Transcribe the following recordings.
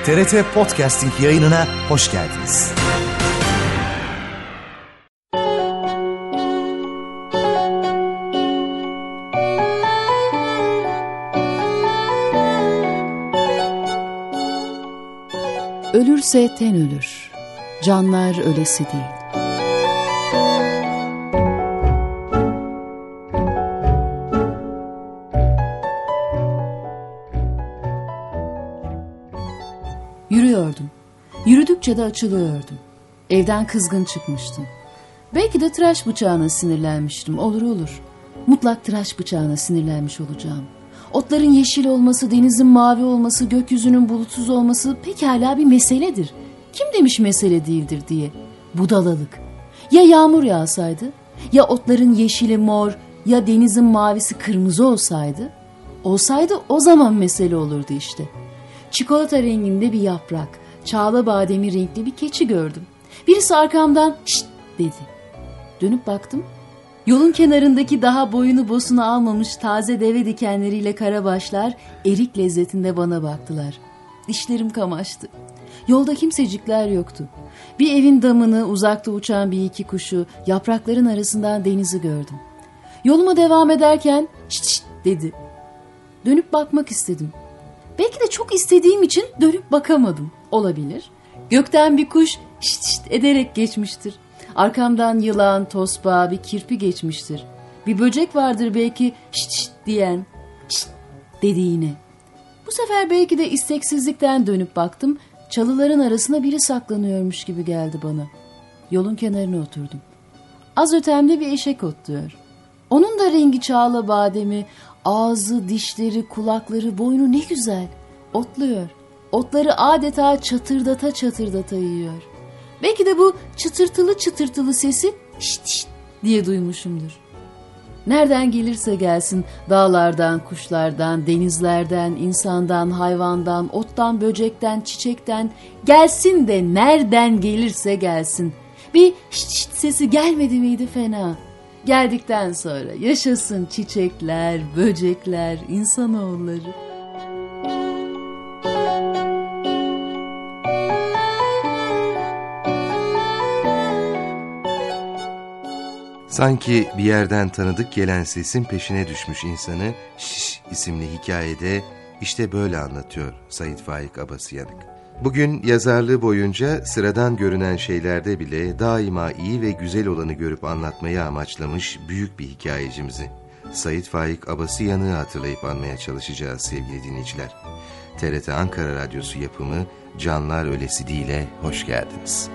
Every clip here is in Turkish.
TRT Podcasting yayınına hoş geldiniz. Ölürse ten ölür, canlar ölesi değil. Yürüyordum. Yürüdükçe de açılıyordum. Evden kızgın çıkmıştım. Belki de tıraş bıçağına sinirlenmiştim. Olur. Mutlak tıraş bıçağına sinirlenmiş olacağım. Otların yeşil olması, denizin mavi olması, gökyüzünün bulutsuz olması pekala bir meseledir. Kim demiş mesele değildir diye? Budalalık. Ya yağmur yağsaydı, ya otların yeşili mor, ya denizin mavisi kırmızı olsaydı o zaman mesele olurdu işte. Çikolata renginde bir yaprak, çağla bademi renkli bir keçi gördüm. Birisi arkamdan "Şşt!" dedi. Dönüp baktım. Yolun kenarındaki daha boyunu bosunu almamış taze deve dikenleriyle karabaşlar erik lezzetinde bana baktılar. Dişlerim kamaştı. Yolda kimsecikler yoktu. Bir evin damını, uzakta uçan bir iki kuşu, yaprakların arasından denizi gördüm. Yoluma devam ederken "Şşt şşt!" dedi. Dönüp bakmak istedim. Belki de çok istediğim için dönüp bakamadım. Olabilir. Gökten bir kuş şşt şşt ederek geçmiştir. Arkamdan yılan, tosbağa, bir kirpi geçmiştir. Bir böcek vardır belki şşt şşt diyen, şşt dedi yine. Bu sefer belki de isteksizlikten dönüp baktım. Çalıların arasına biri saklanıyormuş gibi geldi bana. Yolun kenarına oturdum. Az ötemde bir eşek otluyor. Onun da rengi çağla bademi, ağzı, dişleri, kulakları, boynu ne güzel. Otluyor. Otları adeta çatırdata yiyor. Belki de bu çıtırtılı sesi şşt şşt diye duymuşumdur. Nereden gelirse gelsin, dağlardan, kuşlardan, denizlerden, insandan, hayvandan, ottan, böcekten, çiçekten, gelsin de nereden gelirse gelsin. Bir şşt şşt sesi gelmedi miydi fena? Geldikten sonra yaşasın çiçekler, böcekler, insanoğulları. Sanki bir yerden tanıdık gelen sesin peşine düşmüş insanı Şiş isimli hikayede işte böyle anlatıyor Sait Faik Abasıyanık. Bugün yazarlığı boyunca sıradan görünen şeylerde bile daima iyi ve güzel olanı görüp anlatmayı amaçlamış büyük bir hikayecimizi Sait Faik Abasıyanık'ı hatırlayıp anmaya çalışacağız sevgili dinleyiciler. TRT Ankara Radyosu yapımı Canlar Ölesi Değil'e hoş geldiniz.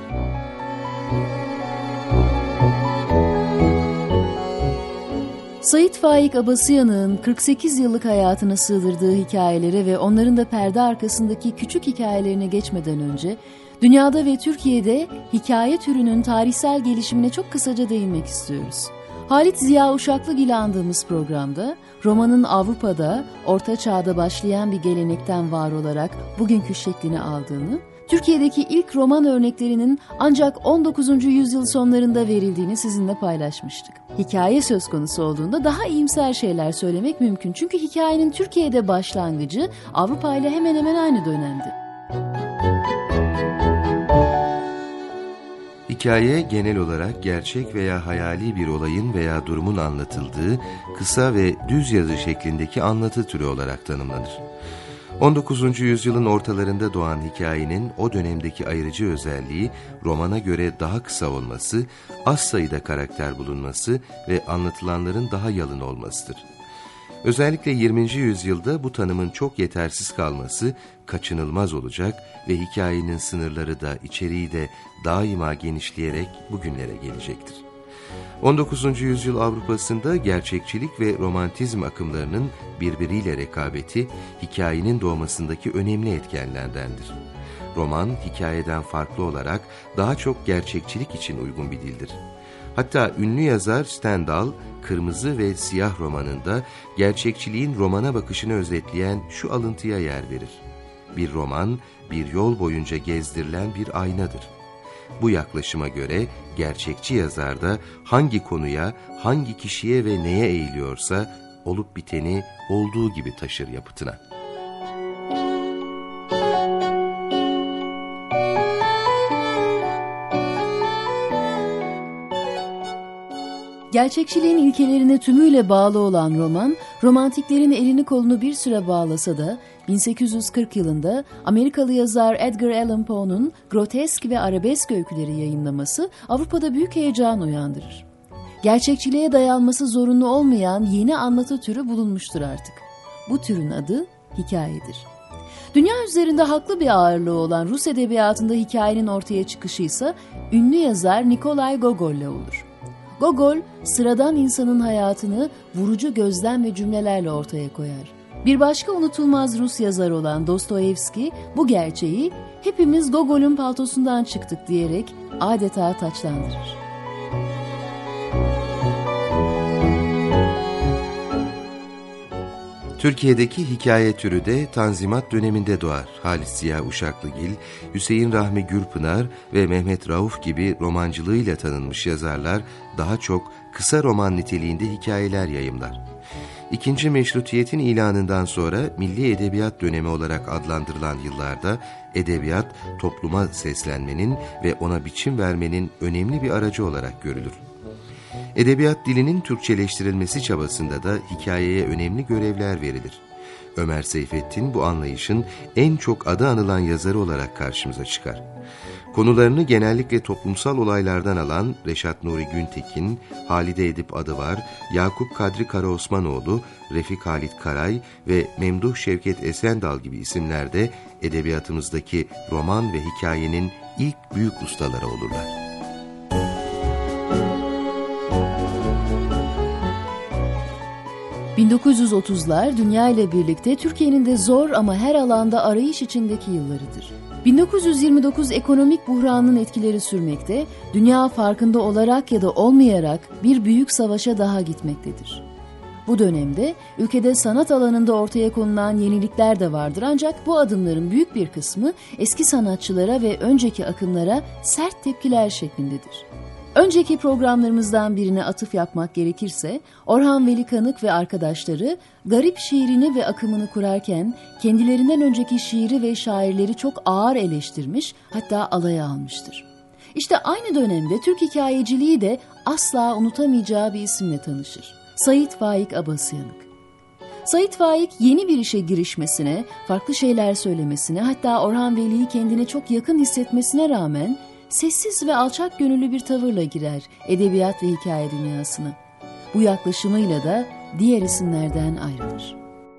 Sait Faik Abasıyanık'ın 48 yıllık hayatına sığdırdığı hikayelere ve onların da perde arkasındaki küçük hikayelerine geçmeden önce, dünyada ve Türkiye'de hikaye türünün tarihsel gelişimine çok kısaca değinmek istiyoruz. Halit Ziya Uşaklıgil ile andığımız programda, romanın Avrupa'da, Orta Çağ'da başlayan bir gelenekten var olarak bugünkü şeklini aldığını, Türkiye'deki ilk roman örneklerinin ancak 19. yüzyıl sonlarında verildiğini sizinle paylaşmıştık. Hikaye söz konusu olduğunda daha iyimser şeyler söylemek mümkün. Çünkü hikayenin Türkiye'de başlangıcı Avrupa ile hemen hemen aynı dönemdi. Hikaye genel olarak gerçek veya hayali bir olayın veya durumun anlatıldığı kısa ve düz yazı şeklindeki anlatı türü olarak tanımlanır. 19. yüzyılın ortalarında doğan hikayenin o dönemdeki ayrıcı özelliği romana göre daha kısa olması, az sayıda karakter bulunması ve anlatılanların daha yalın olmasıdır. Özellikle 20. yüzyılda bu tanımın çok yetersiz kalması kaçınılmaz olacak ve hikayenin sınırları da içeriği de daima genişleyerek bugünlere gelecektir. 19. yüzyıl Avrupa'sında gerçekçilik ve romantizm akımlarının birbiriyle rekabeti hikayenin doğmasındaki önemli etkenlerdendir. Roman, hikayeden farklı olarak daha çok gerçekçilik için uygun bir dildir. Hatta ünlü yazar Stendhal, Kırmızı ve Siyah romanında gerçekçiliğin romana bakışını özetleyen şu alıntıya yer verir. Bir roman, bir yol boyunca gezdirilen bir aynadır. Bu yaklaşıma göre gerçekçi yazar da hangi konuya, hangi kişiye ve neye eğiliyorsa olup biteni olduğu gibi taşır yapıtına. Gerçekçiliğin ilkelerine tümüyle bağlı olan roman, romantiklerin elini kolunu bir süre bağlasa da 1840 yılında Amerikalı yazar Edgar Allan Poe'nun grotesk ve arabesk öyküleri yayınlaması Avrupa'da büyük heyecan uyandırır. Gerçekçiliğe dayanması zorunlu olmayan yeni anlatı türü bulunmuştur artık. Bu türün adı hikayedir. Dünya üzerinde haklı bir ağırlığı olan Rus edebiyatında hikayenin ortaya çıkışı ise ünlü yazar Nikolay Gogol'le olur. Gogol, sıradan insanın hayatını vurucu gözlem ve cümlelerle ortaya koyar. Bir başka unutulmaz Rus yazar olan Dostoyevski bu gerçeği hepimiz Gogol'ün paltosundan çıktık diyerek adeta taçlandırır. Türkiye'deki hikaye türü de Tanzimat döneminde doğar. Halis Ziya Uşaklıgil, Hüseyin Rahmi Gürpınar ve Mehmet Rauf gibi romancılığıyla tanınmış yazarlar daha çok kısa roman niteliğinde hikayeler yayımlar. İkinci Meşrutiyet'in ilanından sonra Milli Edebiyat dönemi olarak adlandırılan yıllarda edebiyat topluma seslenmenin ve ona biçim vermenin önemli bir aracı olarak görülür. Edebiyat dilinin Türkçeleştirilmesi çabasında da hikayeye önemli görevler verilir. Ömer Seyfettin bu anlayışın en çok adı anılan yazarı olarak karşımıza çıkar. Konularını genellikle toplumsal olaylardan alan Reşat Nuri Güntekin, Halide Edip Adıvar, Yakup Kadri Karaosmanoğlu, Refik Halit Karay ve Memduh Şevket Esendal gibi isimler de edebiyatımızdaki roman ve hikayenin ilk büyük ustaları olurlar. ...1930'lar dünya ile birlikte Türkiye'nin de zor ama her alanda arayış içindeki yıllarıdır. 1929 ekonomik buhranın etkileri sürmekte, dünya farkında olarak ya da olmayarak bir büyük savaşa daha gitmektedir. Bu dönemde ülkede sanat alanında ortaya konulan yenilikler de vardır ancak bu adımların büyük bir kısmı eski sanatçılara ve önceki akımlara sert tepkiler şeklindedir. Önceki programlarımızdan birine atıf yapmak gerekirse, Orhan Veli Kanık ve arkadaşları garip şiirini ve akımını kurarken kendilerinden önceki şiiri ve şairleri çok ağır eleştirmiş, hatta alaya almıştır. İşte aynı dönemde Türk hikayeciliği de asla unutamayacağı bir isimle tanışır. Sait Faik Abasıyanık. Sait Faik yeni bir işe girişmesine, farklı şeyler söylemesine, hatta Orhan Veli'yi kendine çok yakın hissetmesine rağmen sessiz ve alçak gönüllü bir tavırla girer edebiyat ve hikaye dünyasına. Bu yaklaşımıyla da diğer isimlerden ayrılır.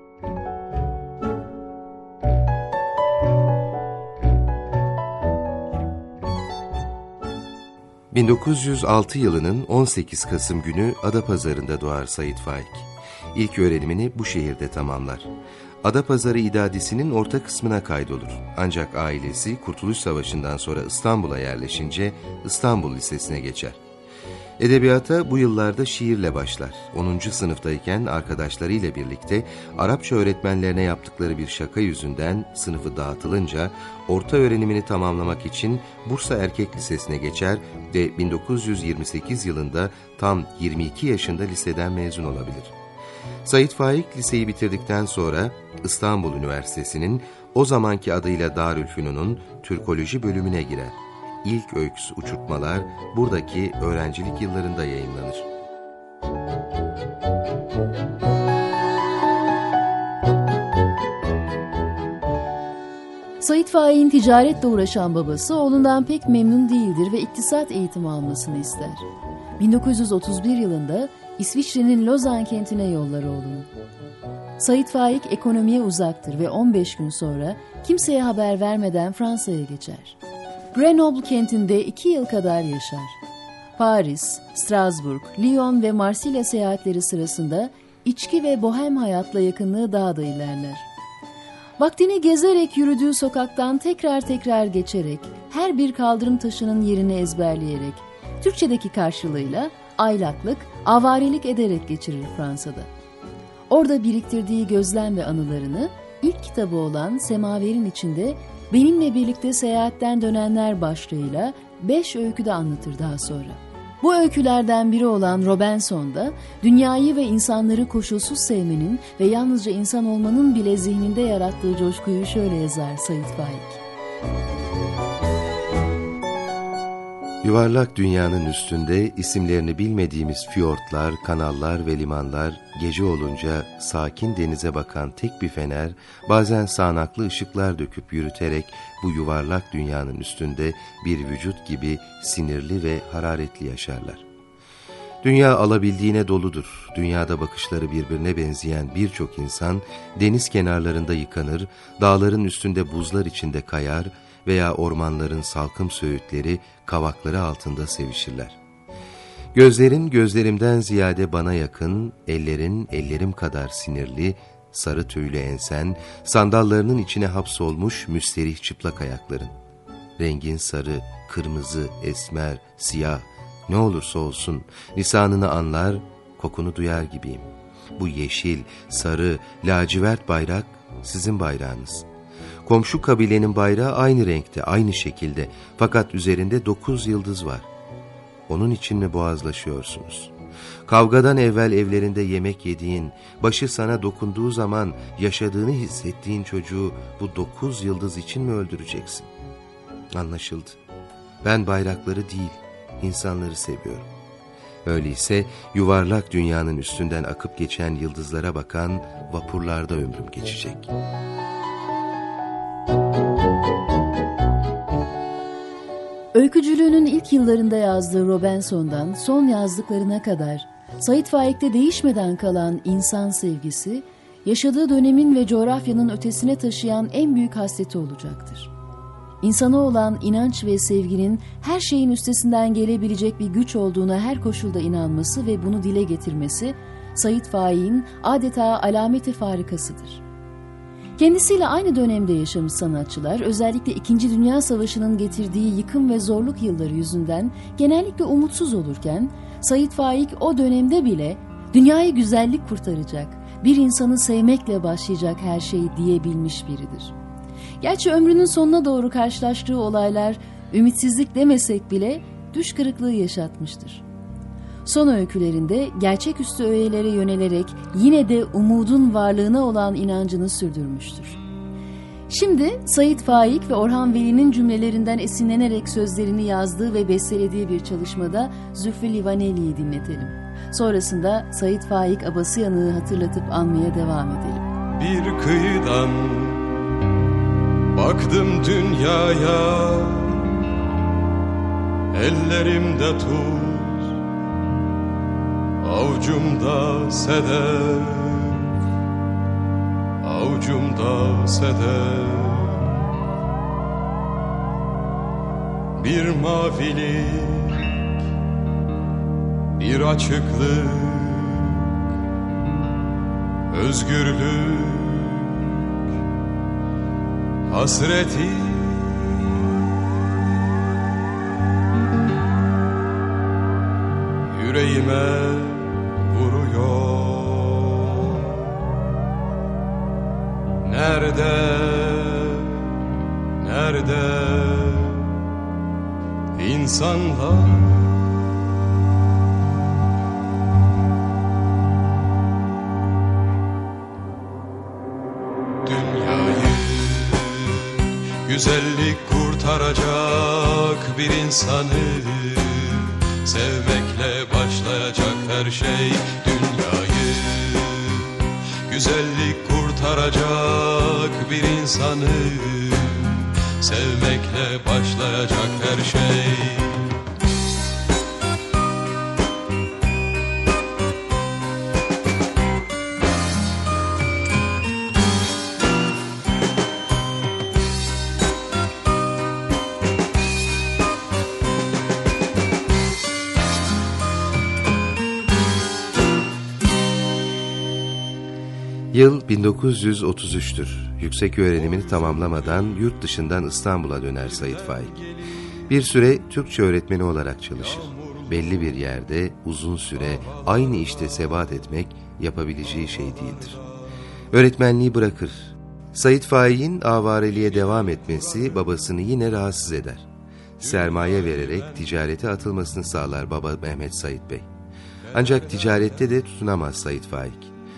...1906 yılının 18 Kasım günü Adapazarı'nda doğar Sait Faik. İlk öğrenimini bu şehirde tamamlar. Adapazarı İdadisi'nin orta kısmına kaydolur. Ancak ailesi Kurtuluş Savaşı'ndan sonra İstanbul'a yerleşince İstanbul Lisesi'ne geçer. Edebiyata bu yıllarda şiirle başlar. 10. sınıftayken arkadaşlarıyla birlikte Arapça öğretmenlerine yaptıkları bir şaka yüzünden sınıfı dağıtılınca orta öğrenimini tamamlamak için Bursa Erkek Lisesi'ne geçer ve 1928 yılında tam 22 yaşında liseden mezun olabilir. Sait Faik liseyi bitirdikten sonra İstanbul Üniversitesi'nin o zamanki adıyla Darülfünun'un Türkoloji bölümüne girer. İlk öyküsü Uçurtmalar buradaki öğrencilik yıllarında yayımlanır. Sait Faik'in ticaretle uğraşan babası oğlundan pek memnun değildir ve iktisat eğitimi almasını ister. 1931 yılında İsviçre'nin Lozan kentine yollar oğlunu. Sait Faik ekonomiye uzaktır ve 15 gün sonra kimseye haber vermeden Fransa'ya geçer. Grenoble kentinde 2 yıl kadar yaşar. Paris, Strasbourg, Lyon ve Marsilya seyahatleri sırasında içki ve bohem hayatla yakınlığı daha da ilerler. Vaktini gezerek yürüdüğü sokaktan tekrar geçerek, her bir kaldırım taşının yerini ezberleyerek, Türkçedeki karşılığıyla aylaklık, avarelik ederek geçirir Fransa'da. Orada biriktirdiği gözlem ve anılarını ilk kitabı olan Semaver'in içinde benimle birlikte seyahatten dönenler başlığıyla 5 öyküde anlatır daha sonra. Bu öykülerden biri olan Robinson'da dünyayı ve insanları koşulsuz sevmenin ve yalnızca insan olmanın bile zihninde yarattığı coşkuyu şöyle yazar Sait Faik. Yuvarlak dünyanın üstünde isimlerini bilmediğimiz fiyortlar, kanallar ve limanlar, gece olunca sakin denize bakan tek bir fener, bazen sağanaklı ışıklar döküp yürüterek bu yuvarlak dünyanın üstünde bir vücut gibi sinirli ve hararetli yaşarlar. Dünya alabildiğine doludur. Dünyada bakışları birbirine benzeyen birçok insan deniz kenarlarında yıkanır, dağların üstünde buzlar içinde kayar veya ormanların salkım söğütleri, kavakları altında sevişirler. Gözlerin gözlerimden ziyade bana yakın, ellerin ellerim kadar sinirli, sarı tüylü ensen, sandallarının içine hapsolmuş müsterih çıplak ayakların. Rengin sarı, kırmızı, esmer, siyah, ne olursa olsun lisanını anlar, kokunu duyar gibiyim. Bu yeşil, sarı, lacivert bayrak sizin bayrağınız. Komşu kabilenin bayrağı aynı renkte, aynı şekilde, fakat üzerinde 9 yıldız var. Onun için mi boğazlaşıyorsunuz? Kavgadan evvel evlerinde yemek yediğin, başı sana dokunduğu zaman yaşadığını hissettiğin çocuğu bu 9 yıldız için mi öldüreceksin? Anlaşıldı. Ben bayrakları değil, insanları seviyorum. Öyleyse yuvarlak dünyanın üstünden akıp geçen yıldızlara bakan vapurlarda ömrüm geçecek. Öykücülüğünün ilk yıllarında yazdığı Robinson'dan son yazdıklarına kadar Sait Faik'te değişmeden kalan insan sevgisi, yaşadığı dönemin ve coğrafyanın ötesine taşıyan en büyük hasreti olacaktır. İnsana olan inanç ve sevginin her şeyin üstesinden gelebilecek bir güç olduğuna her koşulda inanması ve bunu dile getirmesi, Sait Faik'in adeta alameti farikasıdır. Kendisiyle aynı dönemde yaşamış sanatçılar, özellikle 2. Dünya Savaşı'nın getirdiği yıkım ve zorluk yılları yüzünden genellikle umutsuz olurken, Sait Faik o dönemde bile dünyayı güzellik kurtaracak, bir insanı sevmekle başlayacak her şeyi diyebilmiş biridir. Gerçi ömrünün sonuna doğru karşılaştığı olaylar, ümitsizlik demesek bile düş kırıklığı yaşatmıştır. Son öykülerinde gerçeküstü öğelere yönelerek yine de umudun varlığına olan inancını sürdürmüştür. Şimdi Sait Faik ve Orhan Veli'nin cümlelerinden esinlenerek sözlerini yazdığı ve bestelediği bir çalışmada Zühre Livaneli'yi dinletelim. Sonrasında Sait Faik Abasıyanık'ı hatırlatıp anmaya devam edelim. Bir kıyıdan baktım dünyaya, ellerimde tuz, avucumda sedef, avucumda sedef. Bir mavilik, bir açıklık, özgürlük, hasreti. Yüreğime vuruyor. Nerede, nerede insanlar? Dünyayı güzellik kurtaracak bir insanı, sevmekle başlayacak her şey. Dünyayı güzellik kurtaracak bir insanı, sevmekle başlayacak her şey. Yıl 1933'tür. Yüksek öğrenimini tamamlamadan yurt dışından İstanbul'a döner Sait Faik. Bir süre Türkçe öğretmeni olarak çalışır. Belli bir yerde uzun süre aynı işte sebat etmek yapabileceği şey değildir. Öğretmenliği bırakır. Sait Faik'in avareliğe devam etmesi babasını yine rahatsız eder. Sermaye vererek ticarete atılmasını sağlar baba Mehmet Sait Bey. Ancak ticarette de tutunamaz Sait Faik.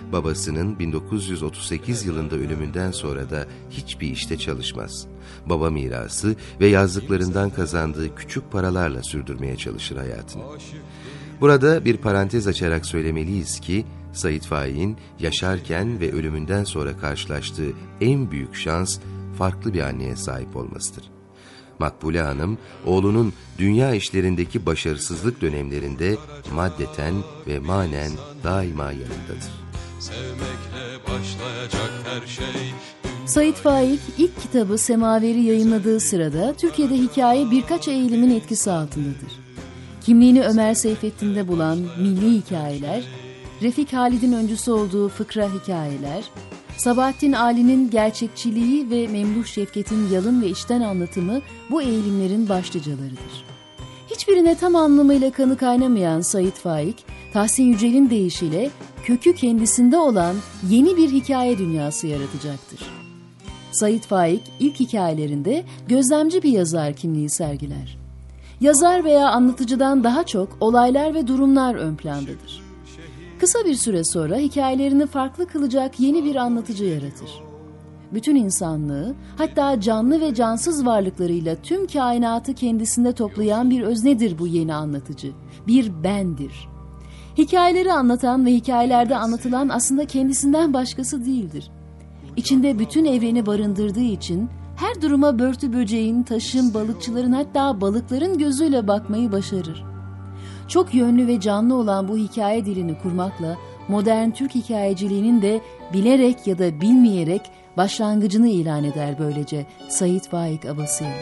Babasının 1938 yılında ölümünden sonra da hiçbir işte çalışmaz. Baba mirası ve yazdıklarından kazandığı küçük paralarla sürdürmeye çalışır hayatını. Burada bir parantez açarak söylemeliyiz ki, Sait Faik'in yaşarken ve ölümünden sonra karşılaştığı en büyük şans farklı bir anneye sahip olmasıdır. Makbule Hanım, oğlunun dünya işlerindeki başarısızlık dönemlerinde maddeten ve manen daima yanındadır. Sevmekle başlayacak her şey. Sait Faik ilk kitabı Semaveri yayınladığı sırada Türkiye'de hikaye birkaç eğilimin etkisi altındadır. Kimliğini Ömer Seyfettin'de bulan milli hikayeler, Refik Halid'in öncüsü olduğu fıkra hikayeler, Sabahattin Ali'nin gerçekçiliği ve Memduh Şevket'in yalın ve içten anlatımı bu eğilimlerin başlıcalarıdır. Hiçbirine tam anlamıyla kanı kaynamayan Sait Faik, Tahsin Yücel'in deyişiyle kökü kendisinde olan yeni bir hikaye dünyası yaratacaktır. Sait Faik ilk hikayelerinde gözlemci bir yazar kimliği sergiler. Yazar veya anlatıcıdan daha çok olaylar ve durumlar ön plandadır. Kısa bir süre sonra hikayelerini farklı kılacak yeni bir anlatıcı yaratır. Bütün insanlığı, hatta canlı ve cansız varlıklarıyla tüm kainatı kendisinde toplayan bir öznedir bu yeni anlatıcı. Bir bendir. Hikayeleri anlatan ve hikayelerde anlatılan aslında kendisinden başkası değildir. İçinde bütün evreni barındırdığı için her duruma börtü böceğin, taşın, balıkçıların, hatta balıkların gözüyle bakmayı başarır. Çok yönlü ve canlı olan bu hikaye dilini kurmakla modern Türk hikayeciliğinin de bilerek ya da bilmeyerek başlangıcını ilan eder böylece Sait Faik Abasıyanık.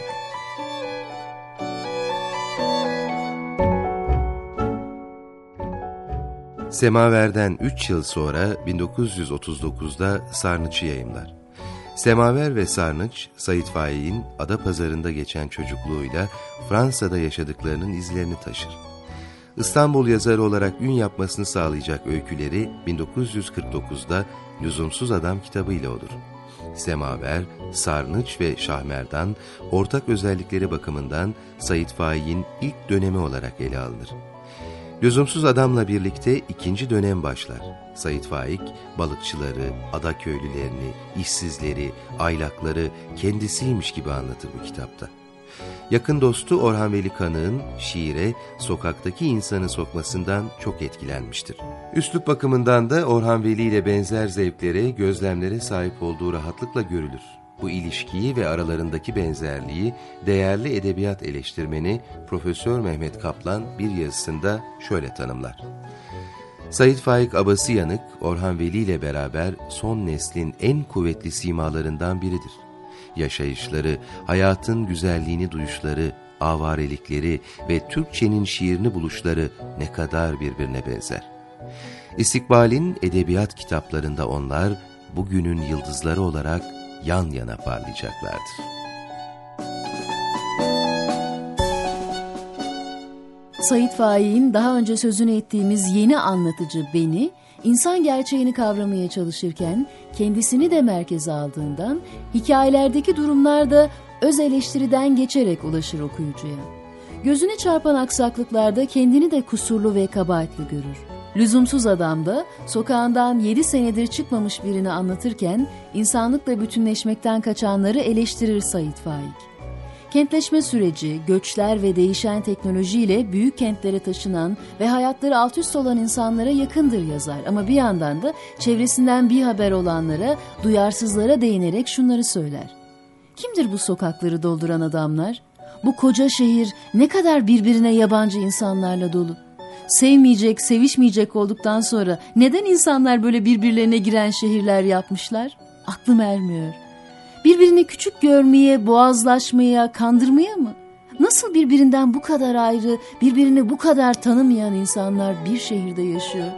Semaver'den 3 yıl sonra 1939'da Sarnıç'ı yayımlar. Semaver ve Sarnıç, Sait Faik'in Adapazarı'nda geçen çocukluğuyla Fransa'da yaşadıklarının izlerini taşır. İstanbul yazarı olarak ün yapmasını sağlayacak öyküleri 1949'da Lüzumsuz Adam kitabıyla olur. Semaver, Sarnıç ve Şahmerdan ortak özellikleri bakımından Sait Faik'in ilk dönemi olarak ele alınır. Lüzumsuz Adam'la birlikte ikinci dönem başlar. Sait Faik, balıkçıları, ada köylülerini, işsizleri, aylakları kendisiymiş gibi anlatır bu kitapta. Yakın dostu Orhan Veli Kanık'ın şiire sokaktaki insanı sokmasından çok etkilenmiştir. Üslup bakımından da Orhan Veli ile benzer zevklere, gözlemlere sahip olduğu rahatlıkla görülür. Bu ilişkiyi ve aralarındaki benzerliği değerli edebiyat eleştirmeni Profesör Mehmet Kaplan bir yazısında şöyle tanımlar. Sait Faik Abasıyanık, Orhan Veli ile beraber son neslin en kuvvetli simalarından biridir. Yaşayışları, hayatın güzelliğini duyuşları, avarelikleri ve Türkçenin şiirini buluşları ne kadar birbirine benzer. İstikbal'in edebiyat kitaplarında onlar bugünün yıldızları olarak yan yana parlayacaklardır. Sait Faik'in daha önce sözünü ettiğimiz yeni anlatıcı beni, insan gerçeğini kavramaya çalışırken kendisini de merkeze aldığından hikayelerdeki durumlar da öz eleştiriden geçerek ulaşır okuyucuya. Gözüne çarpan aksaklıklarda kendini de kusurlu ve kabahatli görür. Lüzumsuz Adam'da sokağından 7 senedir çıkmamış birini anlatırken insanlıkla bütünleşmekten kaçanları eleştirir Sait Faik. Kentleşme süreci, göçler ve değişen teknolojiyle büyük kentlere taşınan ve hayatları alt üst olan insanlara yakındır yazar. Ama bir yandan da çevresinden bir haber olanlara, duyarsızlara değinerek şunları söyler. Kimdir bu sokakları dolduran adamlar? Bu koca şehir ne kadar birbirine yabancı insanlarla dolu. Sevmeyecek, sevişmeyecek olduktan sonra neden insanlar böyle birbirlerine giren şehirler yapmışlar? Aklım ermiyor. Birbirini küçük görmeye, boğazlaşmaya, kandırmaya mı? Nasıl birbirinden bu kadar ayrı, birbirini bu kadar tanımayan insanlar bir şehirde yaşıyor?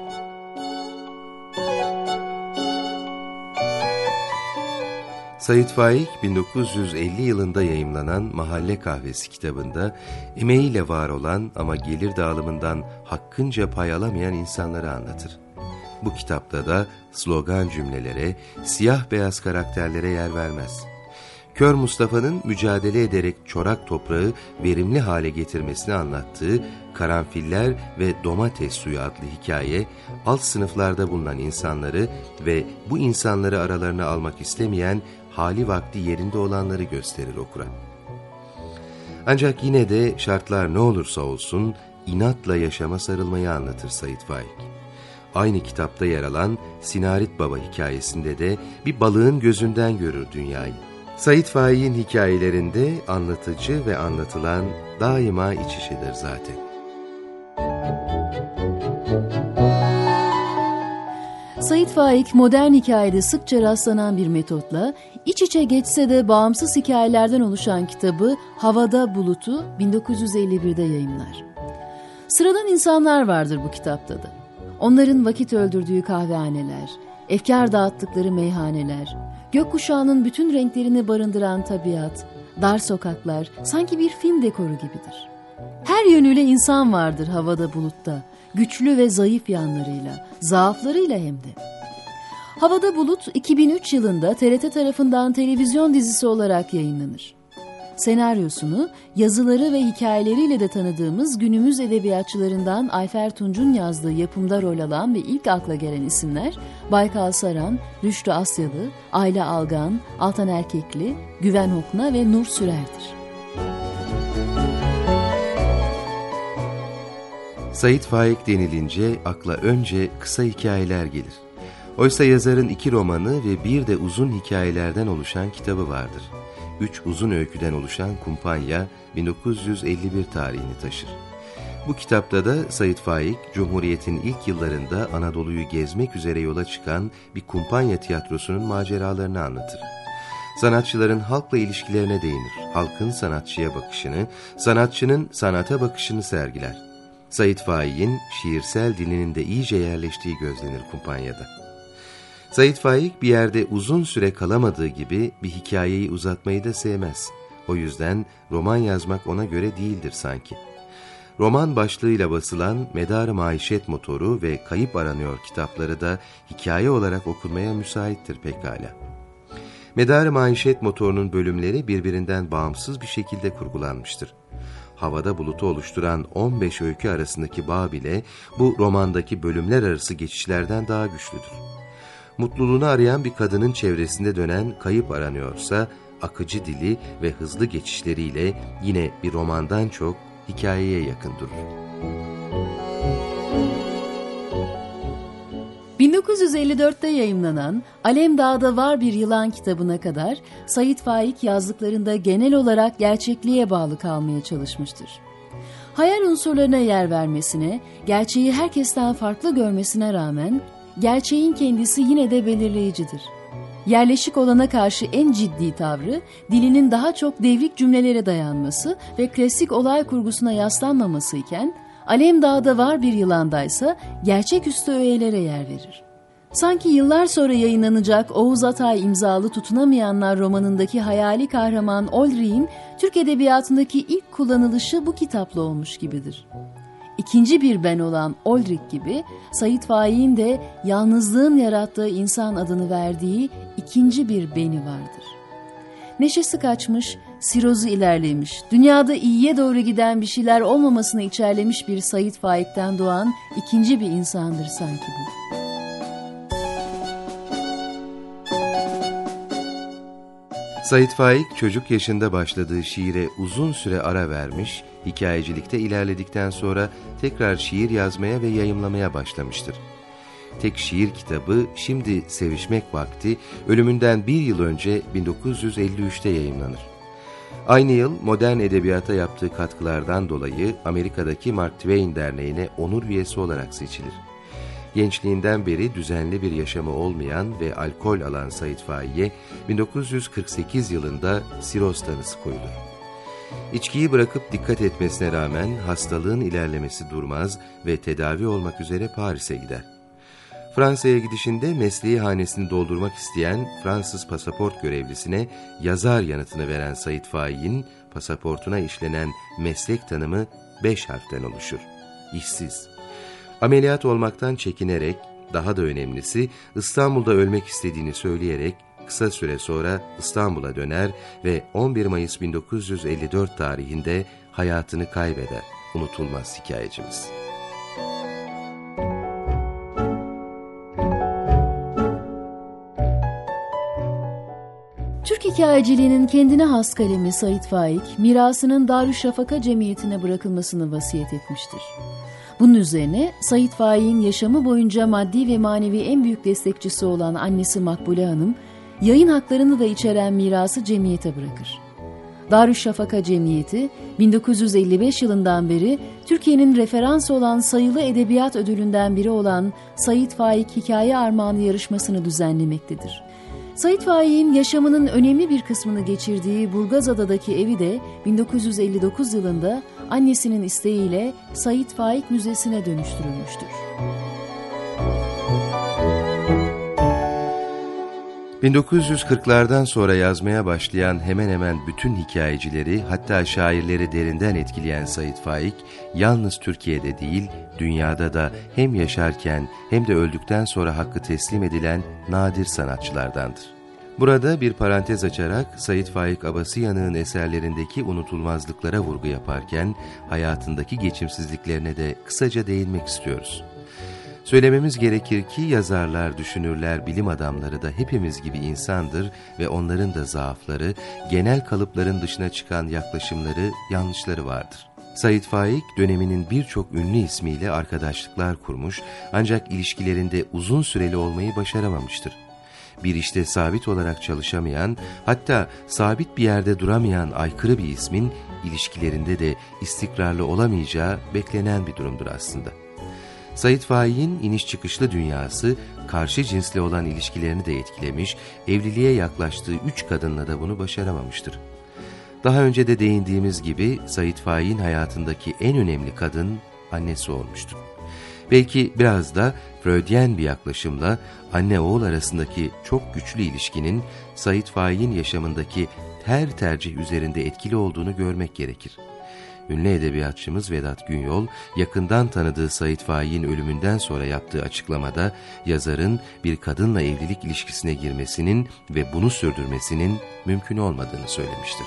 Sait Faik 1950 yılında yayımlanan Mahalle Kahvesi kitabında emeğiyle var olan ama gelir dağılımından hakkınca pay alamayan insanları anlatır. Bu kitapta da slogan cümlelere, siyah beyaz karakterlere yer vermez. Kör Mustafa'nın mücadele ederek çorak toprağı verimli hale getirmesini anlattığı Karanfiller ve Domates Suyu adlı hikaye, alt sınıflarda bulunan insanları ve bu insanları aralarına almak istemeyen, hali vakti yerinde olanları gösterir okura. Ancak yine de şartlar ne olursa olsun inatla yaşama sarılmayı anlatır Sait Faik. Aynı kitapta yer alan Sinarit Baba hikayesinde de bir balığın gözünden görür dünyayı. Sait Faik'in hikayelerinde anlatıcı ve anlatılan daima iç içedir zaten. Sait Faik modern hikayede sıkça rastlanan bir metotla iç içe geçse de bağımsız hikayelerden oluşan kitabı Havada Bulut'u 1951'de yayımlar. Sıradan insanlar vardır bu kitapta da. Onların vakit öldürdüğü kahvehaneler, efkar dağıttıkları meyhaneler, gökkuşağının bütün renklerini barındıran tabiat, dar sokaklar sanki bir film dekoru gibidir. Her yönüyle insan vardır Havada Bulut'ta, güçlü ve zayıf yanlarıyla, zaaflarıyla hem de. Havada Bulut 2003 yılında TRT tarafından televizyon dizisi olarak yayınlanır. Senaryosunu yazıları ve hikayeleriyle de tanıdığımız günümüz edebiyatçılarından Ayfer Tunç'un yazdığı yapımda rol alan ve ilk akla gelen isimler Baykal Saran, Rüştü Asyalı, Ayla Algan, Altan Erkekli, Güven Hokna ve Nur Sürer'dir. Sait Faik denilince akla önce kısa hikayeler gelir. Oysa yazarın 2 romanı ve bir de uzun hikayelerden oluşan kitabı vardır. 3 uzun öyküden oluşan Kumpanya 1951 tarihini taşır. Bu kitapta da Sait Faik, Cumhuriyet'in ilk yıllarında Anadolu'yu gezmek üzere yola çıkan bir kumpanya tiyatrosunun maceralarını anlatır. Sanatçıların halkla ilişkilerine değinir, halkın sanatçıya bakışını, sanatçının sanata bakışını sergiler. Sait Faik'in şiirsel dilinin de iyice yerleştiği gözlenir Kumpanya'da. Sait Faik bir yerde uzun süre kalamadığı gibi bir hikayeyi uzatmayı da sevmez. O yüzden roman yazmak ona göre değildir sanki. Roman başlığıyla basılan Medar-ı Maişet Motoru ve Kayıp Aranıyor kitapları da hikaye olarak okunmaya müsaittir pekala. Medar-ı Maişet Motoru'nun bölümleri birbirinden bağımsız bir şekilde kurgulanmıştır. Havada Bulut'u oluşturan 15 öykü arasındaki bağ bile bu romandaki bölümler arası geçişlerden daha güçlüdür. Mutluluğunu arayan bir kadının çevresinde dönen Kayıp Aranıyorsa, akıcı dili ve hızlı geçişleriyle yine bir romandan çok hikayeye yakın durur. 1954'te yayımlanan Alemdağ'da Var Bir Yılan kitabına kadar Sait Faik yazdıklarında genel olarak gerçekliğe bağlı kalmaya çalışmıştır. Hayal unsurlarına yer vermesine, gerçeği herkesten farklı görmesine rağmen gerçeğin kendisi yine de belirleyicidir. Yerleşik olana karşı en ciddi tavrı, dilinin daha çok devrik cümlelere dayanması ve klasik olay kurgusuna yaslanmaması iken, Alemdağ'da Var Bir Yılandaysa gerçeküstü öğelere yer verir. Sanki yıllar sonra yayınlanacak Oğuz Atay imzalı Tutunamayanlar romanındaki hayali kahraman Olrich'in Türk edebiyatındaki ilk kullanılışı bu kitapla olmuş gibidir. İkinci bir ben olan Olrich gibi Sait Faik'in de yalnızlığın yarattığı insan adını verdiği ikinci bir beni vardır. Neşesi kaçmış, sirozu ilerlemiş, dünyada iyiye doğru giden bir şeyler olmamasını içerlemiş bir Sait Faik'ten doğan ikinci bir insandır sanki bu. Sait Faik çocuk yaşında başladığı şiire uzun süre ara vermiş, hikayecilikte ilerledikten sonra tekrar şiir yazmaya ve yayımlamaya başlamıştır. Tek şiir kitabı Şimdi Sevişmek Vakti ölümünden 1 yıl önce 1953'te yayımlanır. Aynı yıl modern edebiyata yaptığı katkılardan dolayı Amerika'daki Mark Twain Derneği'ne onur üyesi olarak seçilir. Gençliğinden beri düzenli bir yaşamı olmayan ve alkol alan Sait Faik'e 1948 yılında siroz tanısı koyulur. İçkiyi bırakıp dikkat etmesine rağmen hastalığın ilerlemesi durmaz ve tedavi olmak üzere Paris'e gider. Fransa'ya gidişinde mesleği hanesini doldurmak isteyen Fransız pasaport görevlisine yazar yanıtını veren Sait Faik'in pasaportuna işlenen meslek tanımı 5 harften oluşur. İşsiz. Ameliyat olmaktan çekinerek, daha da önemlisi İstanbul'da ölmek istediğini söyleyerek kısa süre sonra İstanbul'a döner ve 11 Mayıs 1954 tarihinde hayatını kaybeder. Unutulmaz hikayecimiz. Türk hikayeciliğinin kendine has kalemi Sait Faik, mirasının Darüşşafaka Cemiyeti'ne bırakılmasını vasiyet etmiştir. Bunun üzerine Sait Faik'in yaşamı boyunca maddi ve manevi en büyük destekçisi olan annesi Makbule Hanım, yayın haklarını da içeren mirası cemiyete bırakır. Darüşşafaka Cemiyeti, 1955 yılından beri Türkiye'nin referansı olan sayılı edebiyat ödülünden biri olan Sait Faik Hikaye Armağanı yarışmasını düzenlemektedir. Sait Faik'in yaşamının önemli bir kısmını geçirdiği Burgazada'daki evi de 1959 yılında annesinin isteğiyle Sait Faik Müzesi'ne dönüştürülmüştür. 1940'lardan sonra yazmaya başlayan hemen hemen bütün hikayecileri, hatta şairleri derinden etkileyen Sait Faik, yalnız Türkiye'de değil, dünyada da hem yaşarken hem de öldükten sonra hakkı teslim edilen nadir sanatçılardandır. Burada bir parantez açarak Sait Faik Abasıyanık'ın eserlerindeki unutulmazlıklara vurgu yaparken, hayatındaki geçimsizliklerine de kısaca değinmek istiyoruz. Söylememiz gerekir ki yazarlar, düşünürler, bilim adamları da hepimiz gibi insandır ve onların da zaafları, genel kalıpların dışına çıkan yaklaşımları, yanlışları vardır. Sait Faik döneminin birçok ünlü ismiyle arkadaşlıklar kurmuş ancak ilişkilerinde uzun süreli olmayı başaramamıştır. Bir işte sabit olarak çalışamayan, hatta sabit bir yerde duramayan aykırı bir ismin ilişkilerinde de istikrarlı olamayacağı beklenen bir durumdur aslında. Sait Faik'in iniş çıkışlı dünyası karşı cinsle olan ilişkilerini de etkilemiş, evliliğe yaklaştığı 3 kadınla da bunu başaramamıştır. Daha önce de değindiğimiz gibi Sait Faik'in hayatındaki en önemli kadın annesi olmuştur. Belki biraz da Freudian bir yaklaşımla anne-oğul arasındaki çok güçlü ilişkinin Sait Faik'in yaşamındaki her tercih üzerinde etkili olduğunu görmek gerekir. Ünlü edebiyatçımız Vedat Günyol, yakından tanıdığı Sait Faik'in ölümünden sonra yaptığı açıklamada yazarın bir kadınla evlilik ilişkisine girmesinin ve bunu sürdürmesinin mümkün olmadığını söylemiştir.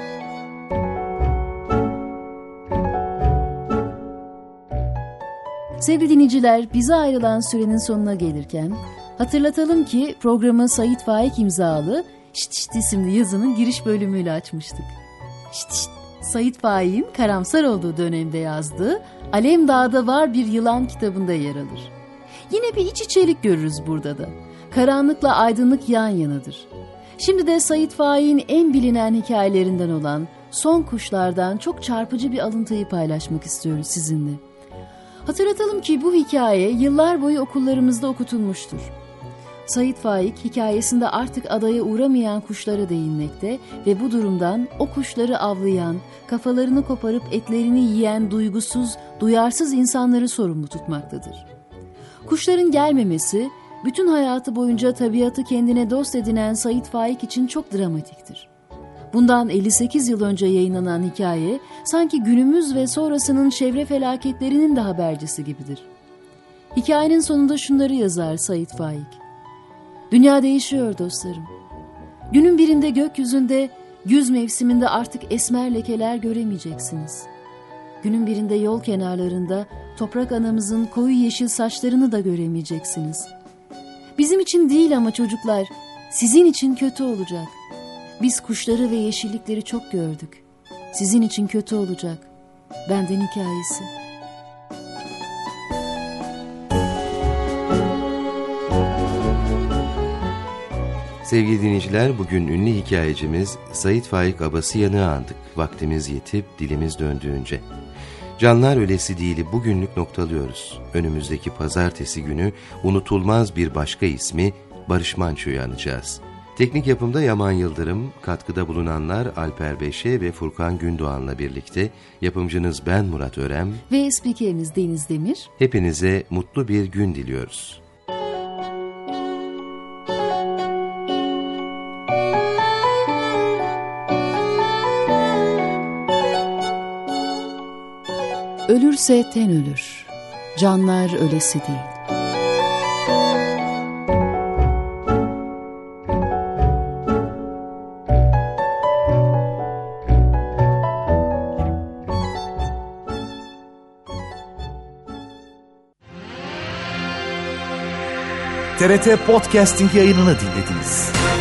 Sevgili dinleyiciler, bize ayrılan sürenin sonuna gelirken hatırlatalım ki programı Sait Faik imzalı "Şşt Şşt" isimli yazının giriş bölümüyle açmıştık. Şşt Şşt, Sait Faik'in karamsar olduğu dönemde yazdığı Alemdağ'da Var Bir Yılan kitabında yer alır. Yine bir iç içelik görürüz burada da. Karanlıkla aydınlık yan yanadır. Şimdi de Sait Faik'in en bilinen hikayelerinden olan Son Kuşlar'dan çok çarpıcı bir alıntıyı paylaşmak istiyoruz sizinle. Hatırlatalım ki bu hikaye yıllar boyu okullarımızda okutulmuştur. Sait Faik hikayesinde artık adaya uğramayan kuşlara değinmekte ve bu durumdan o kuşları avlayan, kafalarını koparıp etlerini yiyen duygusuz, duyarsız insanları sorumlu tutmaktadır. Kuşların gelmemesi, bütün hayatı boyunca tabiatı kendine dost edinen Sait Faik için çok dramatiktir. Bundan 58 yıl önce yayınlanan hikaye, sanki günümüz ve sonrasının çevre felaketlerinin de habercisi gibidir. Hikayenin sonunda şunları yazar Sait Faik: "Dünya değişiyor dostlarım. Günün birinde gökyüzünde, güz mevsiminde artık esmer lekeler göremeyeceksiniz. Günün birinde yol kenarlarında toprak anamızın koyu yeşil saçlarını da göremeyeceksiniz. Bizim için değil ama çocuklar, sizin için kötü olacak. Biz kuşları ve yeşillikleri çok gördük. Sizin için kötü olacak. Benden hikayesi." Sevgili dinleyiciler, bugün ünlü hikayecimiz Sait Faik Abasıyanık'ı andık. Vaktimiz yetip dilimiz döndüğünce. Canlar Ölesi değil'i bugünlük noktalıyoruz. Önümüzdeki pazartesi günü unutulmaz bir başka ismi Barış Manço'yu anacağız. Teknik yapımda Yaman Yıldırım, katkıda bulunanlar Alper Beşe ve Furkan Gündoğan'la birlikte yapımcınız ben Murat Örem ve spikeriniz Deniz Demir. Hepinize mutlu bir gün diliyoruz. Ölürse ten ölür, canlar ölesi değil. TRT Podcasting yayınını dinlediniz.